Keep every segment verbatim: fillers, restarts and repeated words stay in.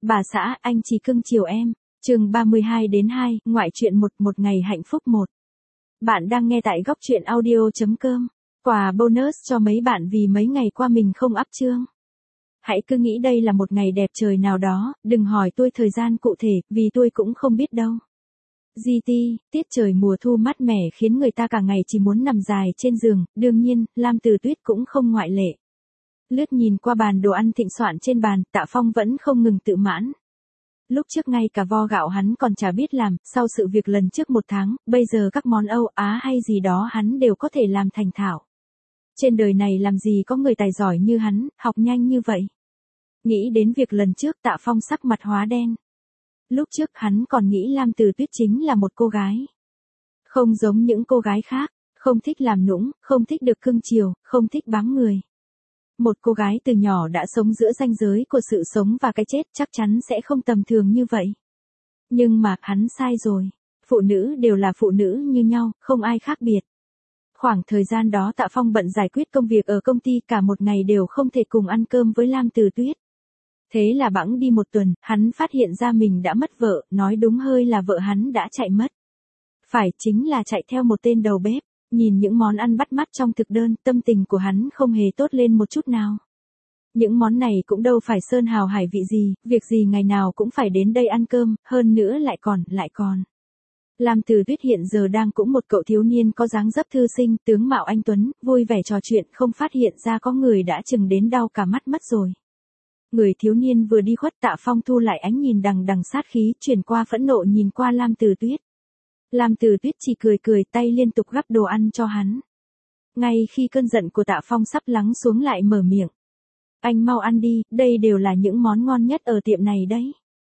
bà xã, anh chỉ cưng chiều em. Chương ba mươi hai đến hai, ngoại truyện một, một ngày hạnh phúc một. Bạn đang nghe tại góc truyện audio chấm com. Quà bonus cho mấy bạn vì mấy ngày qua mình không up chương. Hãy cứ nghĩ đây là một ngày đẹp trời nào đó, đừng hỏi tôi thời gian cụ thể, vì tôi cũng không biết đâu. giê tê, tiết trời mùa thu mát mẻ khiến người ta cả ngày chỉ muốn nằm dài trên giường, đương nhiên, Lam Từ Tuyết cũng không ngoại lệ. Lướt nhìn qua bàn đồ ăn thịnh soạn trên bàn, Tạ Phong vẫn không ngừng tự mãn. Lúc trước ngay cả vo gạo hắn còn chả biết làm, sau sự việc lần trước một tháng, bây giờ các món Âu Á hay gì đó hắn đều có thể làm thành thạo. Trên đời này làm gì có người tài giỏi như hắn, học nhanh như vậy. Nghĩ đến việc lần trước Tạ Phong sắc mặt hóa đen. Lúc trước hắn còn nghĩ Lam Từ Tuyết chính là một cô gái. Không giống những cô gái khác, không thích làm nũng, không thích được cưng chiều, không thích bám người. Một cô gái từ nhỏ đã sống giữa ranh giới của sự sống và cái chết chắc chắn sẽ không tầm thường như vậy. Nhưng mà hắn sai rồi. Phụ nữ đều là phụ nữ như nhau, không ai khác biệt. Khoảng thời gian đó Tạ Phong bận giải quyết công việc ở công ty, cả một ngày đều không thể cùng ăn cơm với Lam Từ Tuyết. Thế là bẵng đi một tuần, hắn phát hiện ra mình đã mất vợ, nói đúng hơi là vợ hắn đã chạy mất. Phải, chính là chạy theo một tên đầu bếp. Nhìn những món ăn bắt mắt trong thực đơn, tâm tình của hắn không hề tốt lên một chút nào. Những món này cũng đâu phải sơn hào hải vị gì, việc gì ngày nào cũng phải đến đây ăn cơm, hơn nữa lại còn, lại còn. Lam Từ Tuyết hiện giờ đang cũng một cậu thiếu niên có dáng dấp thư sinh, tướng mạo anh tuấn, vui vẻ trò chuyện, không phát hiện ra có người đã chừng đến đau cả mắt mất rồi. Người thiếu niên vừa đi khuất, Tạ Phong thu lại ánh nhìn đằng đằng sát khí, chuyển qua phẫn nộ nhìn qua Lam Từ Tuyết. Lam Từ Tuyết chỉ cười cười, tay liên tục gắp đồ ăn cho hắn. Ngay khi cơn giận của Tạ Phong sắp lắng xuống lại mở miệng. Anh mau ăn đi, đây đều là những món ngon nhất ở tiệm này đấy.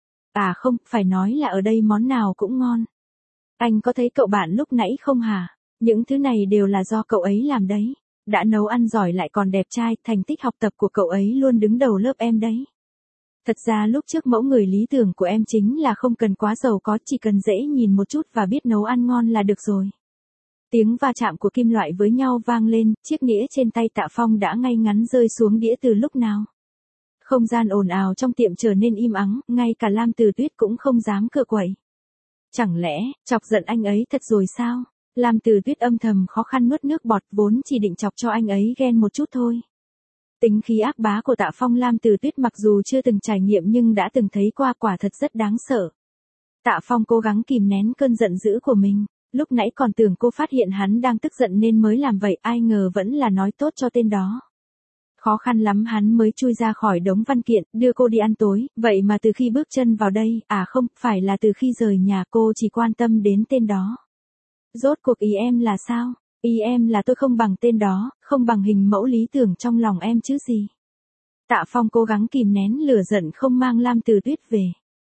À không, phải nói là ở đây món nào cũng ngon. Anh có thấy cậu bạn lúc nãy không hả? Những thứ này đều là do cậu ấy làm đấy. Đã nấu ăn giỏi lại còn đẹp trai, thành tích học tập của cậu ấy luôn đứng đầu lớp em đấy. Thật ra lúc trước mẫu người lý tưởng của em chính là không cần quá giàu có, chỉ cần dễ nhìn một chút và biết nấu ăn ngon là được rồi. Tiếng va chạm của kim loại với nhau vang lên, chiếc đĩa trên tay Tạ Phong đã ngay ngắn rơi xuống đĩa từ lúc nào. Không gian ồn ào trong tiệm trở nên im ắng, ngay cả Lam Từ Tuyết cũng không dám cựa quậy. Chẳng lẽ, chọc giận anh ấy thật rồi sao? Lam Từ Tuyết âm thầm khó khăn nuốt nước bọt, vốn chỉ định chọc cho anh ấy ghen một chút thôi. Tính khí ác bá của Tạ Phong Lam Từ Tuyết mặc dù chưa từng trải nghiệm nhưng đã từng thấy qua, quả thật rất đáng sợ. Tạ Phong cố gắng kìm nén cơn giận dữ của mình, lúc nãy còn tưởng cô phát hiện hắn đang tức giận nên mới làm vậy, ai ngờ vẫn là nói tốt cho tên đó. Khó khăn lắm hắn mới chui ra khỏi đống văn kiện, đưa cô đi ăn tối, vậy mà từ khi bước chân vào đây, à không, phải là từ khi rời nhà cô chỉ quan tâm đến tên đó. Rốt cuộc ý em là sao? Ý em là tôi không bằng tên đó, không bằng hình mẫu lý tưởng trong lòng em chứ gì. Tạ Phong cố gắng kìm nén lửa giận không mang Lam Từ Tuyết về.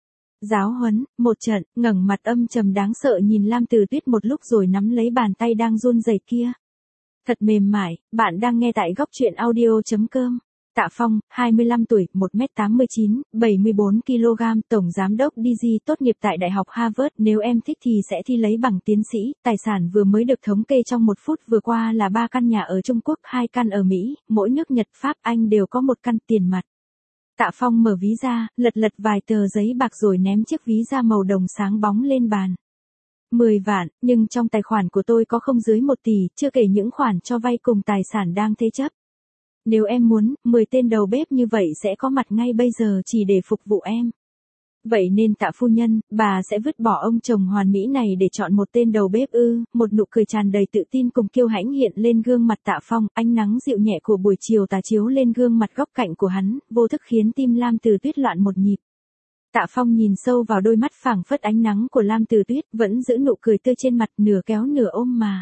Giáo huấn, một trận, ngẩng mặt âm trầm đáng sợ nhìn Lam Từ Tuyết một lúc rồi nắm lấy bàn tay đang run rẩy kia. Thật mềm mại, bạn đang nghe tại góc truyện audio chấm com. Tạ Phong, hai mươi lăm tuổi, một mét tám mươi chín, bảy mươi bốn ki lô gam, tổng giám đốc đê giê, tốt nghiệp tại Đại học Harvard, nếu em thích thì sẽ thi lấy bằng tiến sĩ, tài sản vừa mới được thống kê trong một phút vừa qua là ba căn nhà ở Trung Quốc, hai căn ở Mỹ, mỗi nước Nhật, Pháp, Anh đều có một căn, tiền mặt. Tạ Phong mở ví ra, lật lật vài tờ giấy bạc rồi ném chiếc ví da màu đồng sáng bóng lên bàn. mười vạn, nhưng trong tài khoản của tôi có không dưới một tỷ, chưa kể những khoản cho vay cùng tài sản đang thế chấp. Nếu em muốn, mười tên đầu bếp như vậy sẽ có mặt ngay bây giờ chỉ để phục vụ em. Vậy nên Tạ phu nhân, bà sẽ vứt bỏ ông chồng hoàn mỹ này để chọn một tên đầu bếp ư? Một nụ cười tràn đầy tự tin cùng kiêu hãnh hiện lên gương mặt Tạ Phong, ánh nắng dịu nhẹ của buổi chiều tà chiếu lên gương mặt góc cạnh của hắn, vô thức khiến tim Lam Từ Tuyết loạn một nhịp. Tạ Phong nhìn sâu vào đôi mắt phảng phất ánh nắng của Lam Từ Tuyết, vẫn giữ nụ cười tươi trên mặt, nửa kéo nửa ôm mà.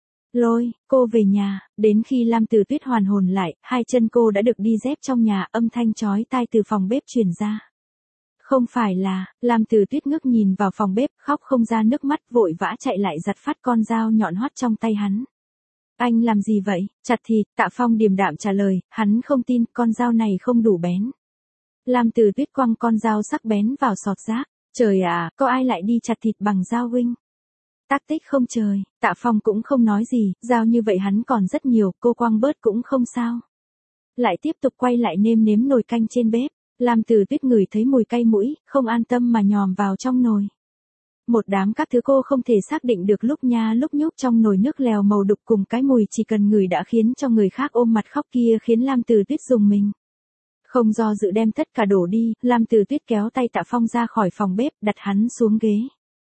Lôi, cô về nhà, đến khi Lam Từ Tuyết hoàn hồn lại, hai chân cô đã được đi dép trong nhà, âm thanh chói tai từ phòng bếp truyền ra. Không phải là, Lam Từ Tuyết ngước nhìn vào phòng bếp, khóc không ra nước mắt, vội vã chạy lại giặt phắt con dao nhọn hoắt trong tay hắn. Anh làm gì vậy? Chặt thịt, Tạ Phong điềm đạm trả lời, hắn không tin, con dao này không đủ bén. Lam Từ Tuyết quăng con dao sắc bén vào sọt rác. Trời à, có ai lại đi chặt thịt bằng dao huynh? Tác tích không trời, Tạ Phong cũng không nói gì, dao như vậy hắn còn rất nhiều, cô quăng bớt cũng không sao. Lại tiếp tục quay lại nêm nếm nồi canh trên bếp. Lam Tử Tuyết ngửi thấy mùi cay mũi, không an tâm mà nhòm vào trong nồi. Một đám các thứ cô không thể xác định được lúc nha lúc nhúc trong nồi nước lèo màu đục cùng cái mùi chỉ cần ngửi đã khiến cho người khác ôm mặt khóc kia khiến Lam Tử Tuyết rùng mình. Không do dự đem tất cả đổ đi, Lam Tử Tuyết kéo tay Tạ Phong ra khỏi phòng bếp, đặt hắn xuống ghế.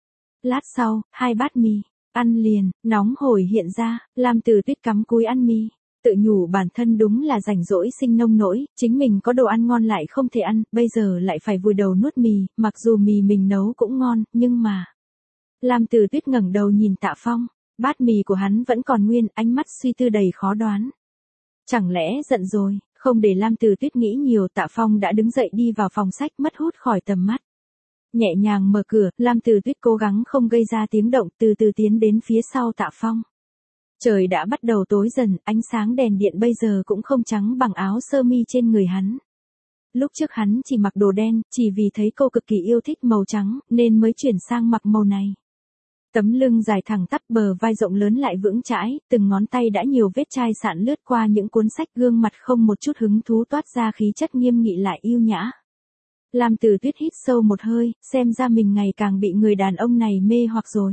Lát sau, hai bát mì, ăn liền, nóng hổi hiện ra, Lam Tử Tuyết cắm cúi ăn mì. Tự nhủ bản thân đúng là rảnh rỗi sinh nông nỗi, chính mình có đồ ăn ngon lại không thể ăn, bây giờ lại phải vùi đầu nuốt mì, mặc dù mì mình nấu cũng ngon, nhưng mà... Lam Tử Tuyết ngẩng đầu nhìn Tạ Phong, bát mì của hắn vẫn còn nguyên, ánh mắt suy tư đầy khó đoán. Chẳng lẽ giận rồi, không để Lam Tử Tuyết nghĩ nhiều, Tạ Phong đã đứng dậy đi vào phòng sách mất hút khỏi tầm mắt. Nhẹ nhàng mở cửa, Lam Tử Tuyết cố gắng không gây ra tiếng động, từ từ tiến đến phía sau Tạ Phong. Trời đã bắt đầu tối dần, ánh sáng đèn điện bây giờ cũng không trắng bằng áo sơ mi trên người hắn. Lúc trước hắn chỉ mặc đồ đen, chỉ vì thấy cô cực kỳ yêu thích màu trắng, nên mới chuyển sang mặc màu này. Tấm lưng dài thẳng tắp, bờ vai rộng lớn lại vững chãi, từng ngón tay đã nhiều vết chai sạn lướt qua những cuốn sách, gương mặt không một chút hứng thú toát ra khí chất nghiêm nghị lại yêu nhã. Lam Tử Tuyết hít sâu một hơi, xem ra mình ngày càng bị người đàn ông này mê hoặc rồi.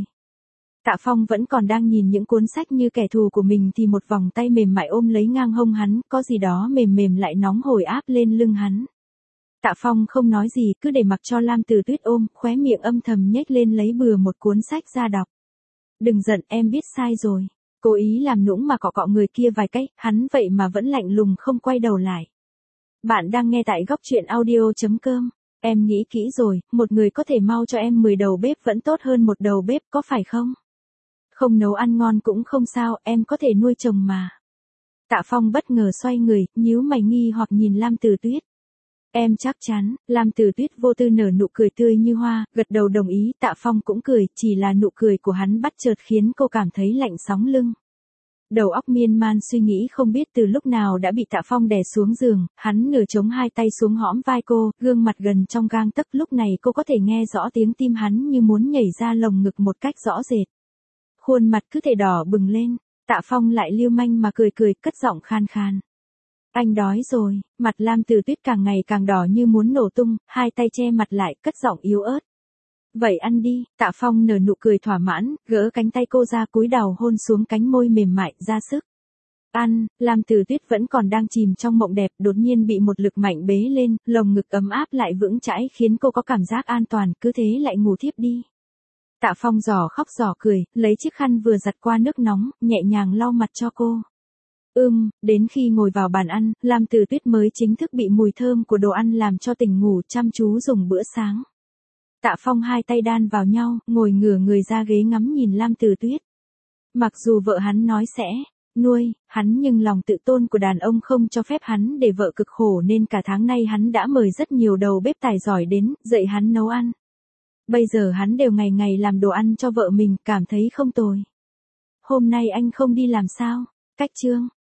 Tạ Phong vẫn còn đang nhìn những cuốn sách như kẻ thù của mình thì một vòng tay mềm mại ôm lấy ngang hông hắn, có gì đó mềm mềm lại nóng hổi áp lên lưng hắn. Tạ Phong không nói gì, cứ để mặc cho Lam Tử Tuyết ôm, khóe miệng âm thầm nhếch lên lấy bừa một cuốn sách ra đọc. Đừng giận, em biết sai rồi. Cố ý làm nũng mà cọ cọ người kia vài cái, hắn vậy mà vẫn lạnh lùng không quay đầu lại. Bạn đang nghe tại góc truyện audio chấm com. Em nghĩ kỹ rồi, một người có thể mau cho em mười đầu bếp vẫn tốt hơn một đầu bếp, có phải không? Không nấu ăn ngon cũng không sao, em có thể nuôi chồng mà. Tạ Phong bất ngờ xoay người, nhíu mày nghi hoặc nhìn Lam Tử Tuyết. Em chắc chắn, Lam Tử Tuyết vô tư nở nụ cười tươi như hoa, gật đầu đồng ý, Tạ Phong cũng cười, chỉ là nụ cười của hắn bắt chợt khiến cô cảm thấy lạnh sóng lưng. Đầu óc miên man suy nghĩ không biết từ lúc nào đã bị Tạ Phong đè xuống giường, hắn nửa chống hai tay xuống hõm vai cô, gương mặt gần trong gang tấc, lúc này cô có thể nghe rõ tiếng tim hắn như muốn nhảy ra lồng ngực một cách rõ rệt. Khuôn mặt cứ thể đỏ bừng lên, Tạ Phong lại lưu manh mà cười cười, cất giọng khan khan. Anh đói rồi, mặt Lam Tử Tuyết càng ngày càng đỏ như muốn nổ tung, hai tay che mặt lại, cất giọng yếu ớt. Vậy ăn đi, Tạ Phong nở nụ cười thỏa mãn, gỡ cánh tay cô ra cúi đầu hôn xuống cánh môi mềm mại, ra sức. Ăn, Lam Tử Tuyết vẫn còn đang chìm trong mộng đẹp, đột nhiên bị một lực mạnh bế lên, lồng ngực ấm áp lại vững chãi khiến cô có cảm giác an toàn, cứ thế lại ngủ thiếp đi. Tạ Phong giỏ khóc giỏ cười, lấy chiếc khăn vừa giặt qua nước nóng, nhẹ nhàng lau mặt cho cô. Ưm, đến khi ngồi vào bàn ăn, Lam Tử Tuyết mới chính thức bị mùi thơm của đồ ăn làm cho tỉnh ngủ, chăm chú dùng bữa sáng. Tạ Phong hai tay đan vào nhau, ngồi ngửa người ra ghế ngắm nhìn Lam Tử Tuyết. Mặc dù vợ hắn nói sẽ nuôi hắn nhưng lòng tự tôn của đàn ông không cho phép hắn để vợ cực khổ nên cả tháng nay hắn đã mời rất nhiều đầu bếp tài giỏi đến, dạy hắn nấu ăn. Bây giờ hắn đều ngày ngày làm đồ ăn cho vợ mình, cảm thấy không tồi. Hôm nay anh không đi làm sao? Cách chương.